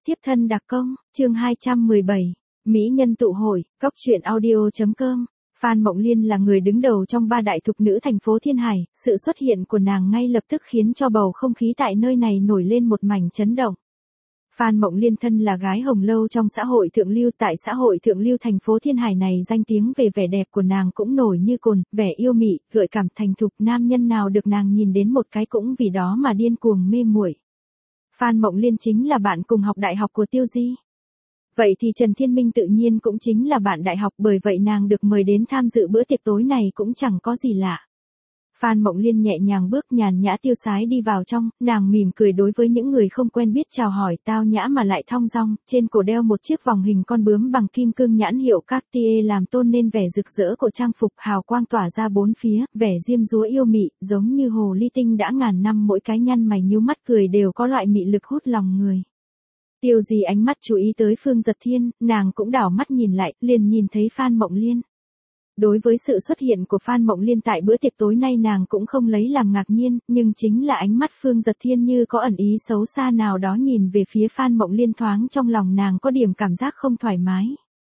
Tiếp thân đặc công, chương 217, Mỹ nhân tụ hội, Cóc truyện audio.com. Phan Mộng Liên là người đứng đầu trong ba đại thục nữ thành phố Thiên Hải, sự xuất hiện của nàng ngay lập tức khiến cho bầu không khí tại nơi này nổi lên một mảnh chấn động. Phan Mộng Liên thân là gái hồng lâu trong xã hội thượng lưu, tại xã hội thượng lưu thành phố Thiên Hải này danh tiếng về vẻ đẹp của nàng cũng nổi như cồn, vẻ yêu mị, gợi cảm thành thục, nam nhân nào được nàng nhìn đến một cái cũng vì đó mà điên cuồng mê muội. Phan Mộng Liên chính là bạn cùng học đại học của Tiêu Di. Vậy thì Trần Thiên Minh tự nhiên cũng chính là bạn đại học, bởi vậy nàng được mời đến tham dự bữa tiệc tối này cũng chẳng có gì lạ. Phan Mộng Liên nhẹ nhàng bước nhàn nhã tiêu sái đi vào trong, nàng mỉm cười đối với những người không quen biết chào hỏi tao nhã mà lại thong dong, trên cổ đeo một chiếc vòng hình con bướm bằng kim cương nhãn hiệu Cartier làm tôn nên vẻ rực rỡ của trang phục, hào quang tỏa ra bốn phía, vẻ diêm dúa yêu mị, giống như hồ ly tinh đã ngàn năm, mỗi cái nhăn mày nhíu mắt cười đều có loại mị lực hút lòng người. Tiêu Di ánh mắt chú ý tới Phương Giật Thiên, nàng cũng đảo mắt nhìn lại, liền nhìn thấy Phan Mộng Liên. Đối với sự xuất hiện của Phan Mộng Liên tại bữa tiệc tối nay nàng cũng không lấy làm ngạc nhiên, nhưng chính là ánh mắt Phương Giật Thiên như có ẩn ý xấu xa nào đó nhìn về phía Phan Mộng Liên, thoáng trong lòng nàng có điểm cảm giác không thoải mái.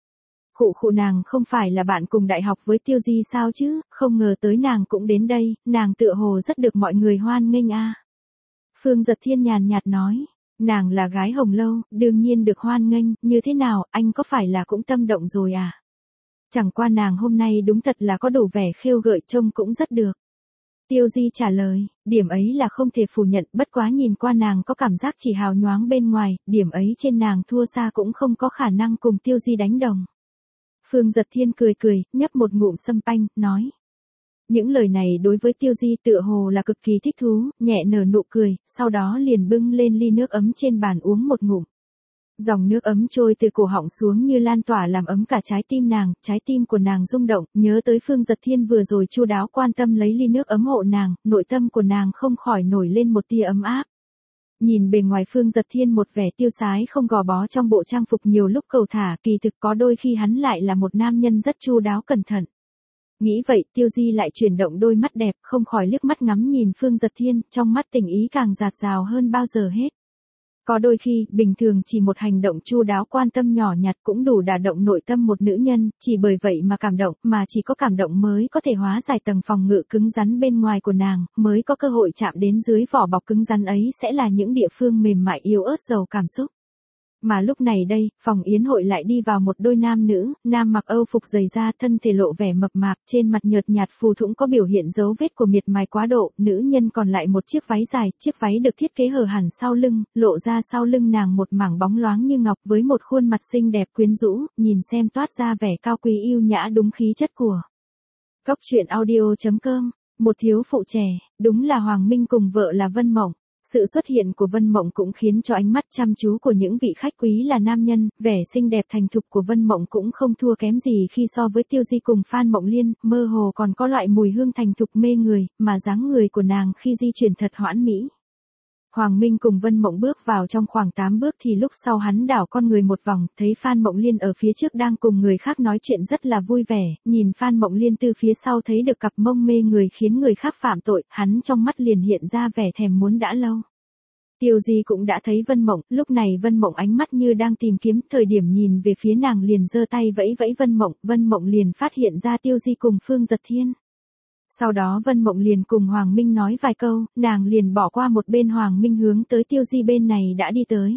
Khụ nàng không phải là bạn cùng đại học với Tiêu Di sao chứ, không ngờ tới nàng cũng đến đây, nàng tựa hồ rất được mọi người hoan nghênh a. Phương Giật Thiên nhàn nhạt nói. Nàng là gái hồng lâu, đương nhiên được hoan nghênh, như thế nào, anh có phải là cũng tâm động rồi à? Chẳng qua nàng hôm nay đúng thật là có đủ vẻ khêu gợi, trông cũng rất được. Tiêu Di trả lời, điểm ấy là không thể phủ nhận, bất quá nhìn qua nàng có cảm giác chỉ hào nhoáng bên ngoài, điểm ấy trên nàng thua xa cũng không có khả năng cùng Tiêu Di đánh đồng. Phương Giật Thiên cười, nhấp một ngụm sâm panh, nói. Những lời này đối với Tiêu Di tựa hồ là cực kỳ thích thú, nhẹ nở nụ cười, sau đó liền bưng lên ly nước ấm trên bàn uống một ngụm. Dòng nước ấm trôi từ cổ họng xuống như lan tỏa làm ấm cả trái tim nàng, trái tim của nàng rung động, nhớ tới Phương Giật Thiên vừa rồi chu đáo quan tâm lấy ly nước ấm hộ nàng, nội tâm của nàng không khỏi nổi lên một tia ấm áp. Nhìn bề ngoài Phương Giật Thiên một vẻ tiêu sái không gò bó trong bộ trang phục nhiều lúc cầu thả, kỳ thực có đôi khi hắn lại là một nam nhân rất chu đáo cẩn thận. Nghĩ vậy, Tiêu Di lại chuyển động đôi mắt đẹp, không khỏi liếc mắt ngắm nhìn Phương Giật Thiên, trong mắt tình ý càng dạt dào hơn bao giờ hết. Có đôi khi, bình thường chỉ một hành động chu đáo quan tâm nhỏ nhặt cũng đủ đả động nội tâm một nữ nhân, chỉ bởi vậy mà cảm động, mà chỉ có cảm động mới có thể hóa giải tầng phòng ngự cứng rắn bên ngoài của nàng, mới có cơ hội chạm đến dưới vỏ bọc cứng rắn ấy sẽ là những địa phương mềm mại yếu ớt giàu cảm xúc. Mà lúc này đây, phòng yến hội lại đi vào một đôi nam nữ, nam mặc âu phục dày da, thân thể lộ vẻ mập mạp, trên mặt nhợt nhạt phù thủng có biểu hiện dấu vết của miệt mài quá độ, nữ nhân còn lại một chiếc váy dài, chiếc váy được thiết kế hở hẳn sau lưng, lộ ra sau lưng nàng một mảng bóng loáng như ngọc với một khuôn mặt xinh đẹp quyến rũ, nhìn xem toát ra vẻ cao quý yêu nhã đúng khí chất của. Cóc truyện audio.com, một thiếu phụ trẻ, đúng là Hoàng Minh cùng vợ là Vân Mộng. Sự xuất hiện của Vân Mộng cũng khiến cho ánh mắt chăm chú của những vị khách quý là nam nhân, vẻ xinh đẹp thành thục của Vân Mộng cũng không thua kém gì khi so với Tiêu Di cùng Phan Mộng Liên, mơ hồ còn có loại mùi hương thành thục mê người, mà dáng người của nàng khi di chuyển thật hoãn mỹ. Hoàng Minh cùng Vân Mộng bước vào trong khoảng 8 bước thì lúc sau hắn đảo con người một vòng, thấy Phan Mộng Liên ở phía trước đang cùng người khác nói chuyện rất là vui vẻ, nhìn Phan Mộng Liên từ phía sau thấy được cặp mông mê người khiến người khác phạm tội, hắn trong mắt liền hiện ra vẻ thèm muốn đã lâu. Tiêu Di cũng đã thấy Vân Mộng, lúc này Vân Mộng ánh mắt như đang tìm kiếm, thời điểm nhìn về phía nàng liền giơ tay vẫy Vân Mộng liền phát hiện ra Tiêu Di cùng Phương Giật Thiên. Sau đó Vân Mộng liền cùng Hoàng Minh nói vài câu, nàng liền bỏ qua một bên Hoàng Minh hướng tới Tiêu Di bên này đã đi tới.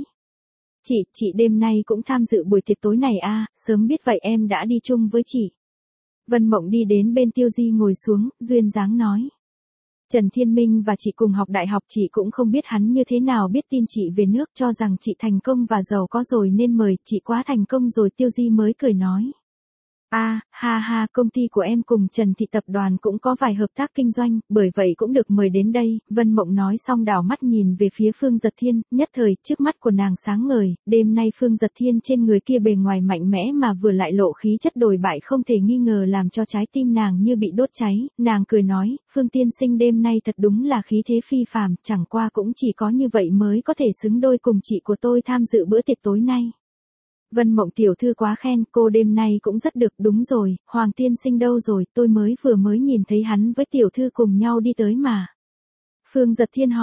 Chị đêm nay cũng tham dự buổi tiệc tối này à, sớm biết vậy em đã đi chung với chị. Vân Mộng đi đến bên Tiêu Di ngồi xuống, duyên dáng nói. Trần Thiên Minh và chị cùng học đại học, chị cũng không biết hắn như thế nào biết tin chị về nước, cho rằng chị thành công và giàu có rồi nên mời, chị quá thành công rồi. Tiêu Di mới cười nói. Ha, công ty của em cùng Trần Thị tập đoàn cũng có vài hợp tác kinh doanh, bởi vậy cũng được mời đến đây. Vân Mộng nói xong đảo mắt nhìn về phía Phương Giật Thiên, nhất thời trước mắt của nàng sáng ngời, đêm nay Phương Giật Thiên trên người kia bề ngoài mạnh mẽ mà vừa lại lộ khí chất đồi bại không thể nghi ngờ làm cho trái tim nàng như bị đốt cháy, nàng cười nói, Phương tiên sinh đêm nay thật đúng là khí thế phi phàm, chẳng qua cũng chỉ có như vậy mới có thể xứng đôi cùng chị của tôi tham dự bữa tiệc tối nay. Vân Mộng tiểu thư quá khen, cô đêm nay cũng rất được, đúng rồi, Hoàng tiên sinh đâu rồi, tôi mới nhìn thấy hắn với tiểu thư cùng nhau đi tới mà. Phương Giật Thiên hỏi,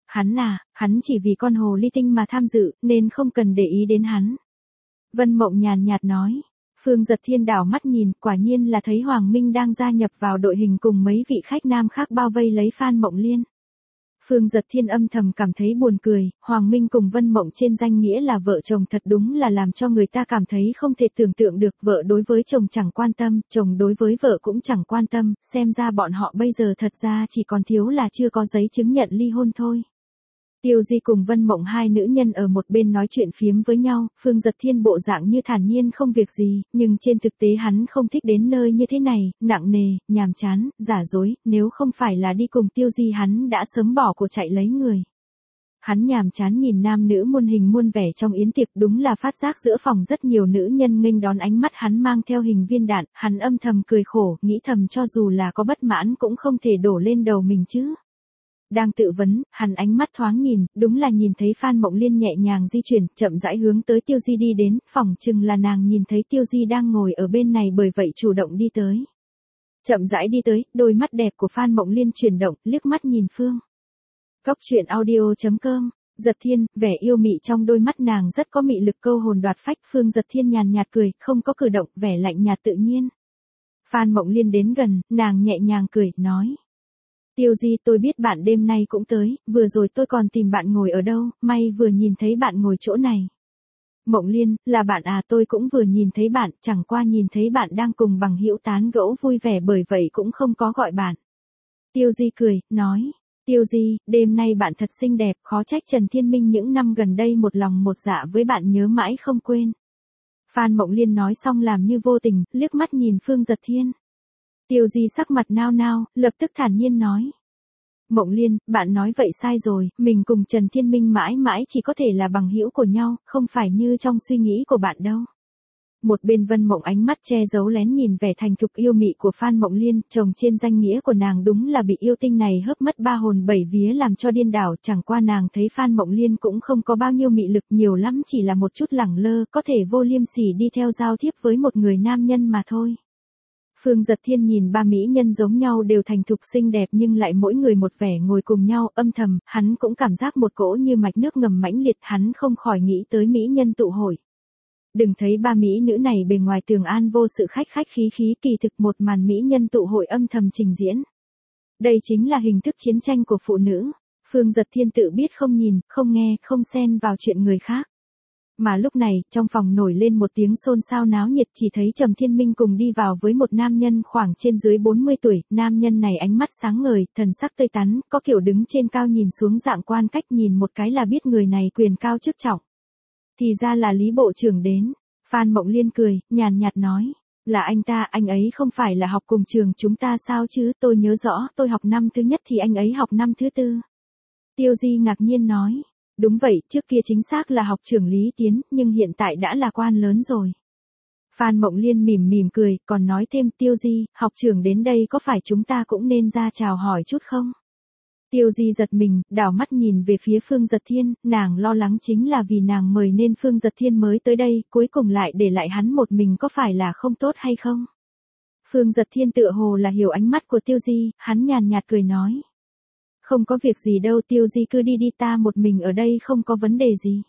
Hắn chỉ vì con hồ ly tinh mà tham dự, nên không cần để ý đến hắn. Vân Mộng nhàn nhạt nói. Phương Giật Thiên đảo mắt nhìn, quả nhiên là thấy Hoàng Minh đang gia nhập vào đội hình cùng mấy vị khách nam khác bao vây lấy Phan Mộng Liên. Phương Giật Thiên âm thầm cảm thấy buồn cười, Hoàng Minh cùng Vân Mộng trên danh nghĩa là vợ chồng thật đúng là làm cho người ta cảm thấy không thể tưởng tượng được, vợ đối với chồng chẳng quan tâm, chồng đối với vợ cũng chẳng quan tâm, xem ra bọn họ bây giờ thật ra chỉ còn thiếu là chưa có giấy chứng nhận ly hôn thôi. Tiêu Di cùng Vân Mộng hai nữ nhân ở một bên nói chuyện phiếm với nhau, Phương Giật Thiên bộ dạng như thản nhiên không việc gì, nhưng trên thực tế hắn không thích đến nơi như thế này, nặng nề, nhàm chán, giả dối, nếu không phải là đi cùng Tiêu Di hắn đã sớm bỏ cuộc chạy lấy người. Hắn nhàm chán nhìn nam nữ muôn hình muôn vẻ trong yến tiệc, đúng là phát giác giữa phòng rất nhiều nữ nhân nghênh đón ánh mắt hắn mang theo hình viên đạn, hắn âm thầm cười khổ, nghĩ thầm cho dù là có bất mãn cũng không thể đổ lên đầu mình chứ. Đang tự vấn, hắn ánh mắt thoáng nhìn, đúng là nhìn thấy Phan Mộng Liên nhẹ nhàng di chuyển, chậm rãi hướng tới Tiêu Di đi đến, phỏng chừng là nàng nhìn thấy Tiêu Di đang ngồi ở bên này bởi vậy chủ động đi tới. Chậm rãi đi tới, đôi mắt đẹp của Phan Mộng Liên chuyển động, liếc mắt nhìn Phương. Cốc truyện audio.com, Giật Thiên, vẻ yêu mị trong đôi mắt nàng rất có mị lực câu hồn đoạt phách. Phương Giật Thiên nhàn nhạt cười, không có cử động, vẻ lạnh nhạt tự nhiên. Phan Mộng Liên đến gần, nàng nhẹ nhàng cười, nói. Tiêu Di, tôi biết bạn đêm nay cũng tới, vừa rồi tôi còn tìm bạn ngồi ở đâu, may vừa nhìn thấy bạn ngồi chỗ này. Mộng Liên, là bạn à, tôi cũng vừa nhìn thấy bạn, chẳng qua nhìn thấy bạn đang cùng bằng hữu tán gẫu vui vẻ bởi vậy cũng không có gọi bạn. Tiêu Di cười, nói. Tiêu Di, đêm nay bạn thật xinh đẹp, khó trách Trần Thiên Minh những năm gần đây một lòng một dạ với bạn nhớ mãi không quên. Phan Mộng Liên nói xong làm như vô tình, liếc mắt nhìn Phương Giật Thiên. Tiêu Di sắc mặt nao nao, lập tức thản nhiên nói. Mộng Liên, bạn nói vậy sai rồi, mình cùng Trần Thiên Minh mãi mãi chỉ có thể là bằng hữu của nhau, không phải như trong suy nghĩ của bạn đâu. Một bên Vân Mộng ánh mắt che giấu lén nhìn vẻ thành thục yêu mị của Phan Mộng Liên, chồng trên danh nghĩa của nàng đúng là bị yêu tinh này hớp mất ba hồn bảy vía làm cho điên đảo, chẳng qua nàng thấy Phan Mộng Liên cũng không có bao nhiêu mị lực, nhiều lắm chỉ là một chút lẳng lơ, có thể vô liêm sỉ đi theo giao thiếp với một người nam nhân mà thôi. Phương Giật Thiên nhìn ba mỹ nhân giống nhau đều thành thục xinh đẹp nhưng lại mỗi người một vẻ ngồi cùng nhau, âm thầm, hắn cũng cảm giác một cỗ như mạch nước ngầm mãnh liệt, hắn không khỏi nghĩ tới mỹ nhân tụ hội. Đừng thấy ba mỹ nữ này bề ngoài tường an vô sự khách khách khí khí, kỳ thực một màn mỹ nhân tụ hội âm thầm trình diễn. Đây chính là hình thức chiến tranh của phụ nữ. Phương Giật Thiên tự biết không nhìn, không nghe, không xen vào chuyện người khác. Mà lúc này, trong phòng nổi lên một tiếng xôn xao náo nhiệt, chỉ thấy Trầm Thiên Minh cùng đi vào với một nam nhân khoảng trên dưới 40 tuổi, nam nhân này ánh mắt sáng ngời, thần sắc tươi tắn, có kiểu đứng trên cao nhìn xuống dạng quan cách nhìn một cái là biết người này quyền cao chức trọng. Thì ra là Lý Bộ trưởng đến. Phan Mộng Liên cười, nhàn nhạt nói. Là anh ta, anh ấy không phải là học cùng trường chúng ta sao chứ, tôi nhớ rõ, tôi học năm thứ nhất thì anh ấy học năm thứ tư. Tiêu Di ngạc nhiên nói. Đúng vậy, trước kia chính xác là học trưởng Lý Tiến, nhưng hiện tại đã là quan lớn rồi. Phan Mộng Liên mỉm mỉm cười, còn nói thêm, Tiêu Di, học trưởng đến đây có phải chúng ta cũng nên ra chào hỏi chút không? Tiêu Di giật mình, đảo mắt nhìn về phía Phương Giật Thiên, nàng lo lắng chính là vì nàng mời nên Phương Giật Thiên mới tới đây, cuối cùng lại để lại hắn một mình có phải là không tốt hay không? Phương Giật Thiên tựa hồ là hiểu ánh mắt của Tiêu Di, hắn nhàn nhạt cười nói. Không có việc gì đâu Tiêu Di, cứ đi đi, ta một mình ở đây không có vấn đề gì.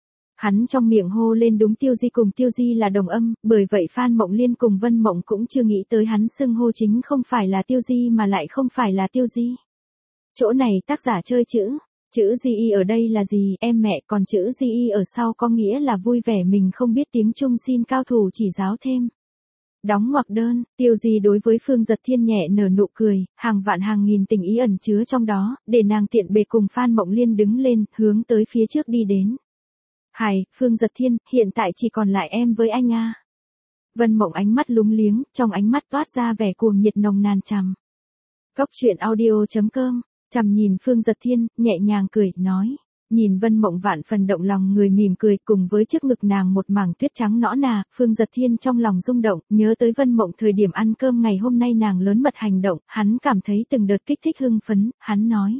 Hắn trong miệng hô lên đúng Tiêu Di cùng Tiêu Di là đồng âm, bởi vậy Phan Mộng Liên cùng Vân Mộng cũng chưa nghĩ tới hắn xưng hô chính không phải là Tiêu Di mà lại không phải là Tiêu Di. Chỗ này tác giả chơi chữ Di ở đây là gì em mẹ, còn chữ Di ở sau có nghĩa là vui vẻ, mình không biết tiếng Trung xin cao thủ chỉ giáo thêm. Đóng ngoặc đơn, Tiêu Di đối với Phương Giật Thiên nhẹ nở nụ cười, hàng vạn hàng nghìn tình ý ẩn chứa trong đó, để nàng tiện bề cùng Phan Mộng Liên đứng lên, hướng tới phía trước đi đến. Hài, Phương Giật Thiên, hiện tại chỉ còn lại em với anh à. Vân Mộng ánh mắt lúng liếng, trong ánh mắt toát ra vẻ cuồng nhiệt nồng nàn trầm. Cốc truyện audio.com, trầm nhìn Phương Giật Thiên, nhẹ nhàng cười, nói. Nhìn Vân Mộng vạn phần động lòng người mỉm cười cùng với trước ngực nàng một mảng tuyết trắng nõn nà, Phương Giật Thiên trong lòng rung động, nhớ tới Vân Mộng thời điểm ăn cơm ngày hôm nay nàng lớn mật hành động, hắn cảm thấy từng đợt kích thích hưng phấn, hắn nói.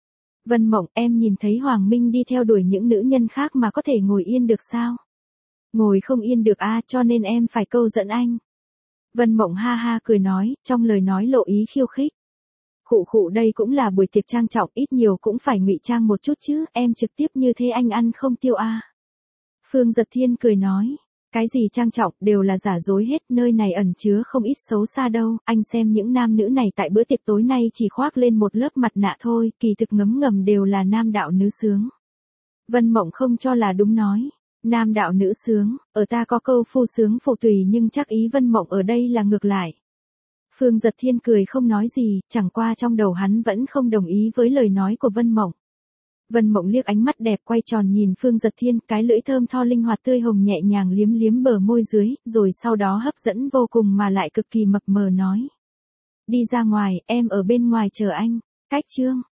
Vân Mộng, em nhìn thấy Hoàng Minh đi theo đuổi những nữ nhân khác mà có thể ngồi yên được sao? Ngồi không yên được à, cho nên em phải câu dẫn anh. Vân Mộng ha ha cười nói, trong lời nói lộ ý khiêu khích. Khụ khụ, đây cũng là buổi tiệc trang trọng, ít nhiều cũng phải ngụy trang một chút chứ, em trực tiếp như thế anh ăn không tiêu à. Phương Dật Thiên cười nói, cái gì trang trọng, đều là giả dối hết, nơi này ẩn chứa không ít xấu xa đâu, anh xem những nam nữ này tại bữa tiệc tối nay chỉ khoác lên một lớp mặt nạ thôi, kỳ thực ngấm ngầm đều là nam đạo nữ sướng. Vân Mộng không cho là đúng nói, nam đạo nữ sướng, ở ta có câu phu sướng phụ tùy nhưng chắc ý Vân Mộng ở đây là ngược lại. Phương Dật Thiên cười không nói gì, chẳng qua trong đầu hắn vẫn không đồng ý với lời nói của Vân Mộng. Vân Mộng liếc ánh mắt đẹp quay tròn nhìn Phương Dật Thiên, cái lưỡi thơm tho linh hoạt tươi hồng nhẹ nhàng liếm liếm bờ môi dưới, rồi sau đó hấp dẫn vô cùng mà lại cực kỳ mập mờ nói. Đi ra ngoài, em ở bên ngoài chờ anh. Cách chương.